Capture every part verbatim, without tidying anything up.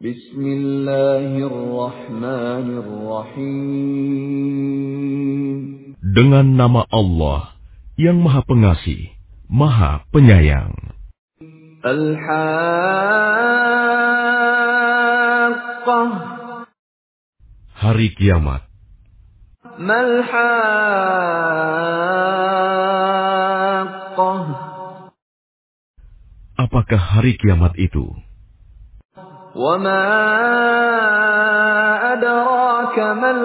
Bismillahirrahmanirrahim. Dengan nama Allah yang Maha Pengasih, Maha Penyayang. Al-Haqqah. Hari Kiamat. Mal-Haqqah. Apakah hari kiamat itu? Wa ma adraka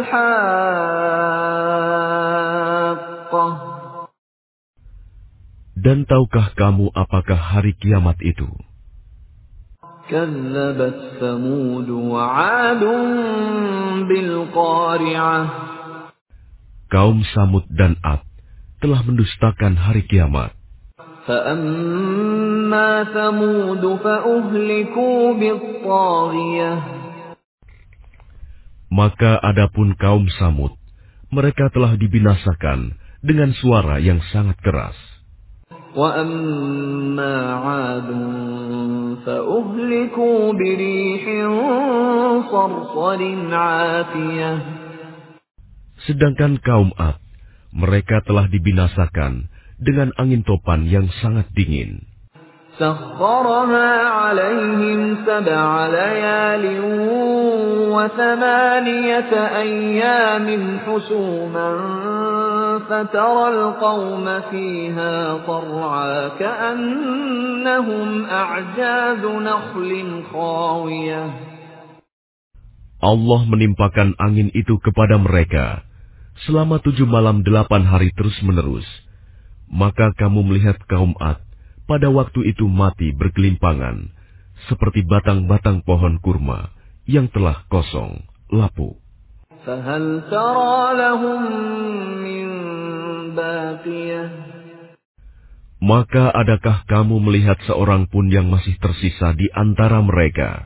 mal-Haqqah. Dan tahukah kamu apakah hari kiamat itu? Kazzabat Thamud wa 'Adun bil qari'ah. Kaum Samud dan Ad telah mendustakan hari kiamat. فَأَمَّا ثَمُودُ فَأُهْلِكُوا بِالطَّاغِيَةِ. Maka adapun kaum Samud, mereka telah dibinasakan dengan suara yang sangat keras. وَأَمَّا عَادٌ فَأُهْلِكُوا بِرِيحٍ صَرْصَرٍ عَاتِيَةٍ. Sedangkan kaum Ad, mereka telah dibinasakan dengan angin topan yang sangat dingin. سَخَّرَهَا عَلَيْهِمْ سَبْعَ لَيَالٍ وَثَمَانِيَةَ أَيَّامٍ حُسُومًا فَتَرَى الْقَوْمَ فِيهَا صَرْعَىٰ كَأَنَّهُمْ أَعْجَازُ نَخْلٍ خَاوِيَةٍ. Allah menimpakan angin itu kepada mereka selama tujuh malam delapan hari terus-menerus. Maka kamu melihat kaum Ad pada waktu itu mati bergelimpangan, seperti batang-batang pohon kurma yang telah kosong, lapuk. فَهَلْ تَرَىٰ لَهُم مِّن بَاقِيَةٍ. Maka adakah kamu melihat seorang pun yang masih tersisa di antara mereka?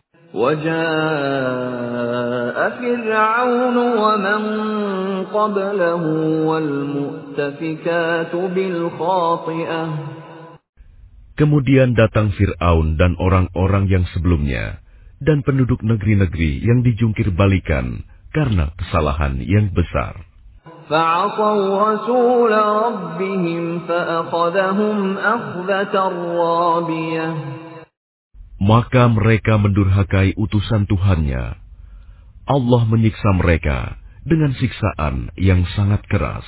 وَجَاءَ فِرْعَوْنُ وَمَن قَبْلَهُ وَالْمُؤْتَفِكَاتُ بِالْخَاطِئَةِ. Kemudian datang Fir'aun dan orang-orang yang sebelumnya, dan penduduk negeri-negeri yang dijungkir balikan karena kesalahan yang besar. فَعَصَوْا رَسُولَ رَبِّهِمْ فَأَخَذَهُمْ أَخْذَةً رَّابِيَةً. Maka mereka mendurhakai utusan Tuhannya. Allah menyiksa mereka dengan siksaan yang sangat keras.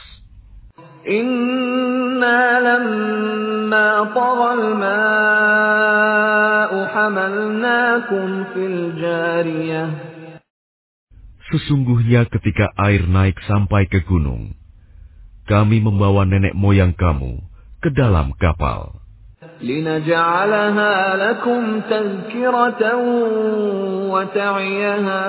Inna lamma taghal ma'u hamalnakum fil jariyah. Sesungguhnya ketika air naik sampai ke gunung, kami membawa nenek moyang kamu ke dalam kapal. لِنَجْعَلَهَا لَكُمْ تَذْكِرَةً وَتَعِيَهَا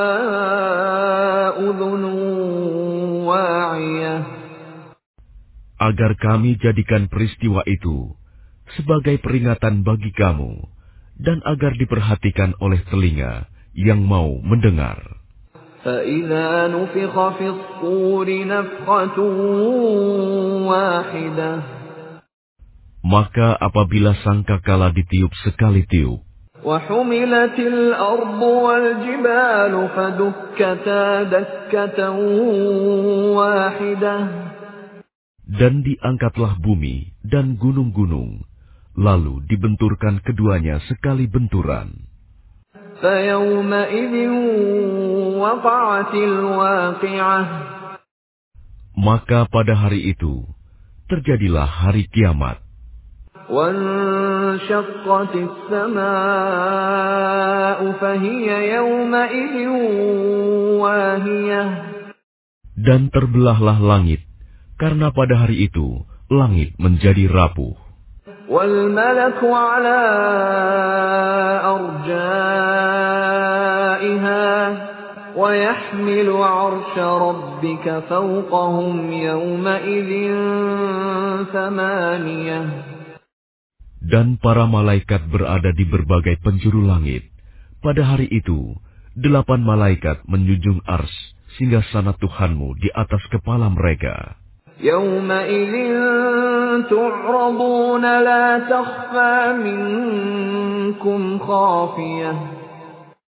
أُذُنٌ وَاعِيَةٌ. Agar kami jadikan peristiwa itu sebagai peringatan bagi kamu, dan agar diperhatikan oleh telinga yang mau mendengar. فَإِذَا نُفِخَ فِي الصُّورِ نَفْخَةٌ وَاحِدَةٌ. Maka apabila sangkakala ditiup sekali tiup, وَحُمِلَتِ الْأَرْضُ وَالْجِبَالُ فَدُكَّتَا دَكَّةً وَاحِدَةً. dan diangkatlah bumi dan gunung-gunung, lalu dibenturkan keduanya sekali benturan. فَيَوْمَئِذٍ وَقَعَتِ الْوَاقِعَةُ. Maka pada hari itu terjadilah hari kiamat. وَانشَقَّتِ السَّمَاءُ فَهِيَ يَوْمَئِذٍ وَاهِيَةٌ. Dan terbelahlah langit, karena pada hari itu langit menjadi rapuh. وَالْمَلَكُ عَلَىٰ أَرْجَائِهَا وَيَحْمِلُ عَرْشَ رَبِّكَ فَوْقَهُمْ يَوْمَئِذٍ ثَمَانِيَةٌ. Dan para malaikat berada di berbagai penjuru langit. Pada hari itu, delapan malaikat menjunjung ars singgasana Tuhanmu di atas kepala mereka. يَوْمَئِذٍ تُعْرَضُونَ لَا تَخْفَىٰ مِنكُمْ خَافِيَةٌ.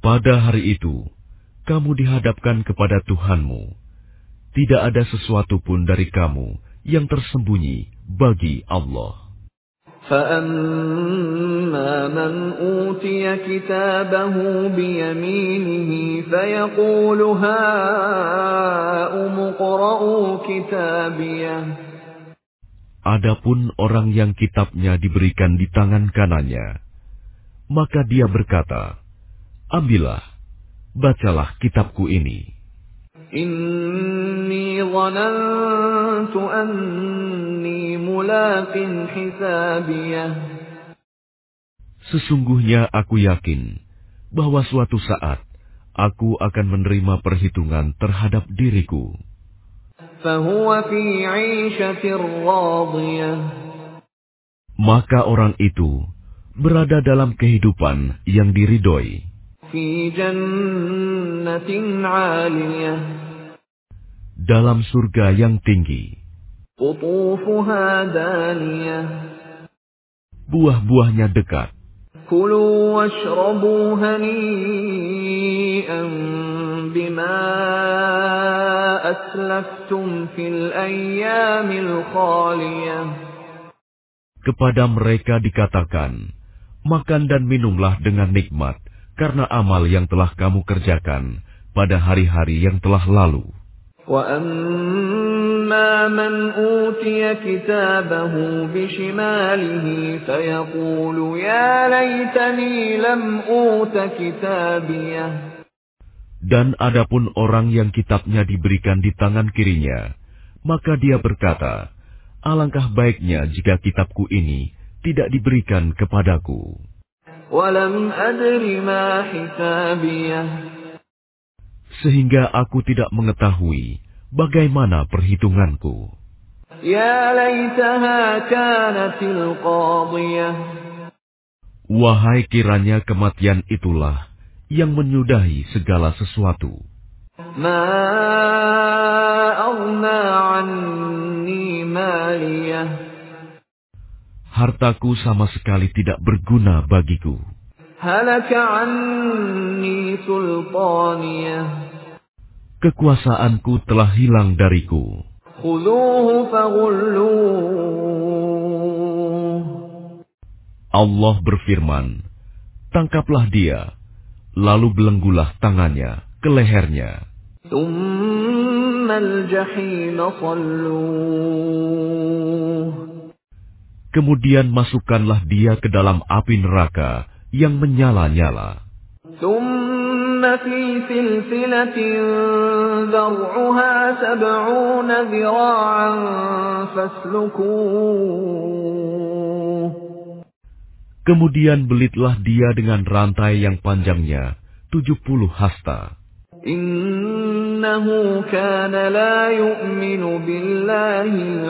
Pada hari itu, kamu dihadapkan kepada Tuhanmu. Tidak ada sesuatu pun dari kamu yang tersembunyi bagi Allah. فَأَمَّا مَنْ أُوتِيَ كِتَابَهُ بِيَمِينِهِ فَيَقُولُ هَاؤُمُ اقْرَءُوا كِتَابِيَهْ. Adapun orang yang kitabnya diberikan di tangan kanannya, maka dia berkata, ambillah, bacalah kitabku ini. Inni dhanantu anni mulaqin hisabiyah. Sesungguhnya aku yakin bahwa suatu saat aku akan menerima perhitungan terhadap diriku. Fahuwa fi 'ishatir radiyah. Maka orang itu berada dalam kehidupan yang diridhoi. Fi jannatin 'aliyah. Dalam surga yang tinggi. Qutufuha daniyah. Buah-buahnya dekat. Kulu washrabu hani'an bima aslaftum fil ayyamil khaliyah. Kepada mereka dikatakan, makan dan minumlah dengan nikmat karena amal yang telah kamu kerjakan pada hari-hari yang telah lalu. وَأَمَّا مَنْ أُوتِيَ كِتَابَهُ بِشِمَالِهِ فَيَقُولُ يَا لَيْتَنِي لَمْ أُوتَ كِتَابِيَهْ. Dan adapun orang yang kitabnya diberikan di tangan kirinya, maka dia berkata, alangkah baiknya jika kitabku ini tidak diberikan kepadaku. وَلَمْ أَدْرِ مَا حِسَابِيَهْ. Sehingga aku tidak mengetahui bagaimana perhitunganku. Ya laitaha kanatil qadiyah. Wahai kiranya kematian itulah yang menyudahi segala sesuatu. Ma aghna anni maliyah. Hartaku sama sekali tidak berguna bagiku. Halaka anni sultaniyah. Kekuasaanku telah hilang dariku. Khudhuhu faghulluh. Allah berfirman, tangkaplah dia, lalu belenggulah tangannya ke lehernya. Tsummal jahima salluh. Kemudian masukkanlah dia ke dalam api neraka yang menyala-nyala. Tsumma fi silsilatin dhar'uha sab'una dhira'an faslukuh. Kemudian belitlah dia dengan rantai yang panjangnya tujuh puluh hasta. Innahu kana la yu'minu billahil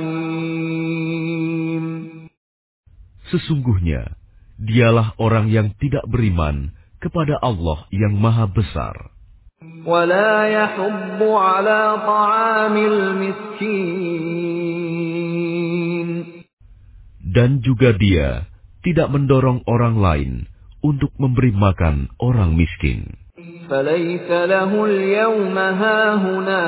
'azim. Sesungguhnya, dialah orang yang tidak beriman kepada Allah yang Maha Besar. وَلَا يَحُضُّ عَلَى طَعَامِ الْمِسْكِينِ. Dan juga dia tidak mendorong orang lain untuk memberi makan orang miskin. فَلَيْسَ لَهُ الْيَوْمَ هَاهُنَا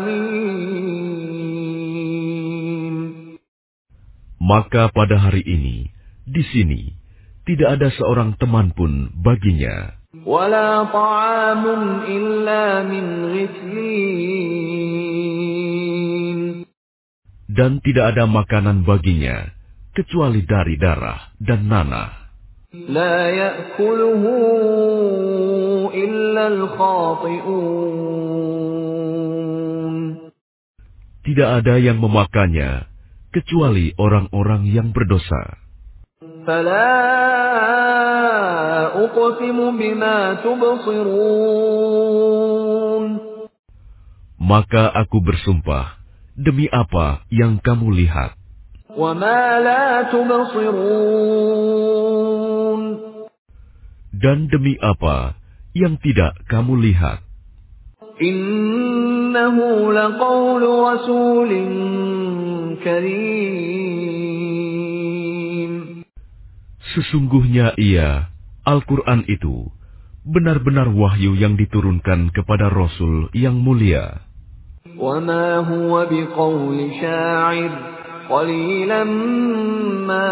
حَمِيمٌ. Maka pada hari ini, di sini, tidak ada seorang teman pun baginya. وَلَا طَعَامٌ إِلَّا مِنْ غِسْلِينٍ. Dan tidak ada makanan baginya, kecuali dari darah dan nanah. لَا يَأْكُلُهُ إِلَّا الْخَاطِئُونَ. Tidak ada yang memakannya, kecuali orang-orang yang berdosa. فَلَا أُقْسِمُ بِمَا تُبْصِرُونَ. Maka aku bersumpah, demi apa yang kamu lihat. وَمَا لَا تُبْصِرُونَ. Dan demi apa yang tidak kamu lihat. Innahu laqawlu rasulin karim. Sesungguhnya ia, Al-Quran itu, benar-benar wahyu yang diturunkan kepada Rasul yang mulia. وَمَا هُوَ بِقَوْلِ شَاعِرٍ قَلِيلًا مَا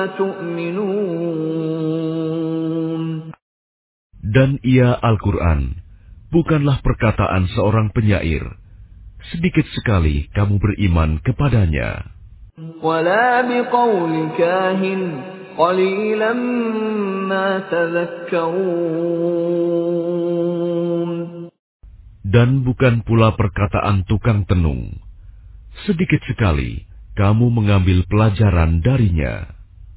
تُؤْمِنُونَ. Dan ia Al-Quran bukanlah perkataan seorang penyair. Sedikit sekali kamu beriman kepadanya. وَلَا بِقَوْلِ كَاهِنٍ قَلِيلًا مَا تَذَكَّرُونَ. Dan bukan pula perkataan tukang tenung. Sedikit sekali kamu mengambil pelajaran darinya.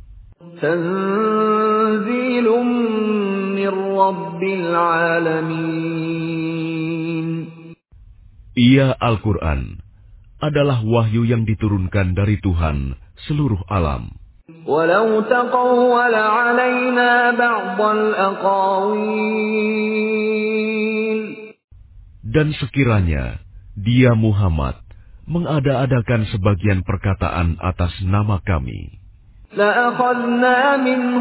تَنزِيلٌ مِّن رَّبِّ الْعَالَمِينَ. Ia Al-Quran adalah wahyu yang diturunkan dari Tuhan seluruh alam. وَلَوْ تَقَوَّلَ عَلَيْنَا بَعْضَ الْأَقَاوِيلِ. Dan sekiranya dia Muhammad mengada-adakan sebagian perkataan atas nama kami, لَأَخَذْنَا مِنْهُ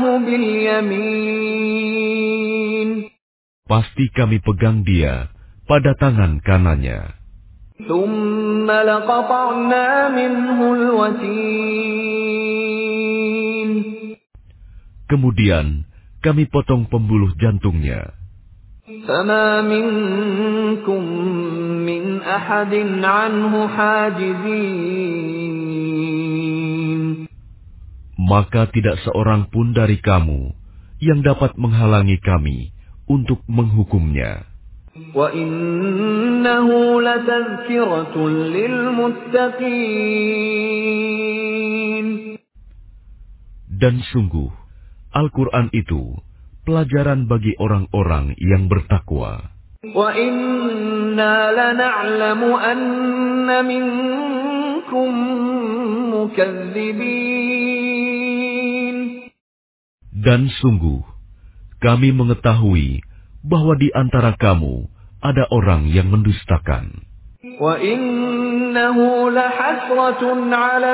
بِالْيَمِينِ. pasti kami pegang dia pada tangan kanannya. ثُمَّ لَقَطَعْنَا مِنْهُ الْوَتِينَ. Kemudian kami potong pembuluh jantungnya. فَمَا مِنْكُمْ مِنْ أَحَدٍ عَنْهُ حَاجِزِينَ. Maka tidak seorang pun dari kamu yang dapat menghalangi kami untuk menghukumnya. وَإِنَّهُ لَتَذْكِرَةٌ لِلْمُتَّقِينَ. Dan sungguh, Al-Quran itu pelajaran bagi orang-orang yang bertakwa. وَإِنَّا لَنَعْلَمُ أَنَّ مِنكُم مُّكَذِّبِينَ. Dan sungguh, kami mengetahui bahwa di antara kamu ada orang yang mendustakan. وَإِنَّهُ لَحَسْرَةٌ عَلَى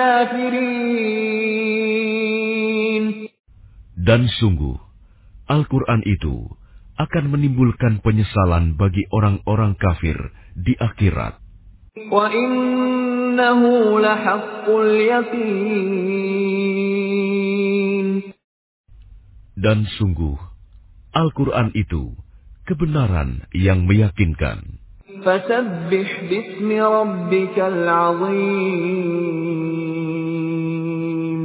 الْكَافِرِينَ. Dan sungguh, Al-Quran itu akan menimbulkan penyesalan bagi orang-orang kafir di akhirat. وَإِنَّهُ لَحَقُّ الْيَقِينِ. Dan sungguh, Al-Quran itu kebenaran yang meyakinkan. فَسَبِّحْ بِاسْمِ رَبِّكَ الْعَظِيمِ.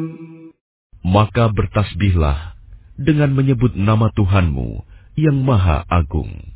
Maka bertasbihlah dengan menyebut nama Tuhanmu yang Maha Agung.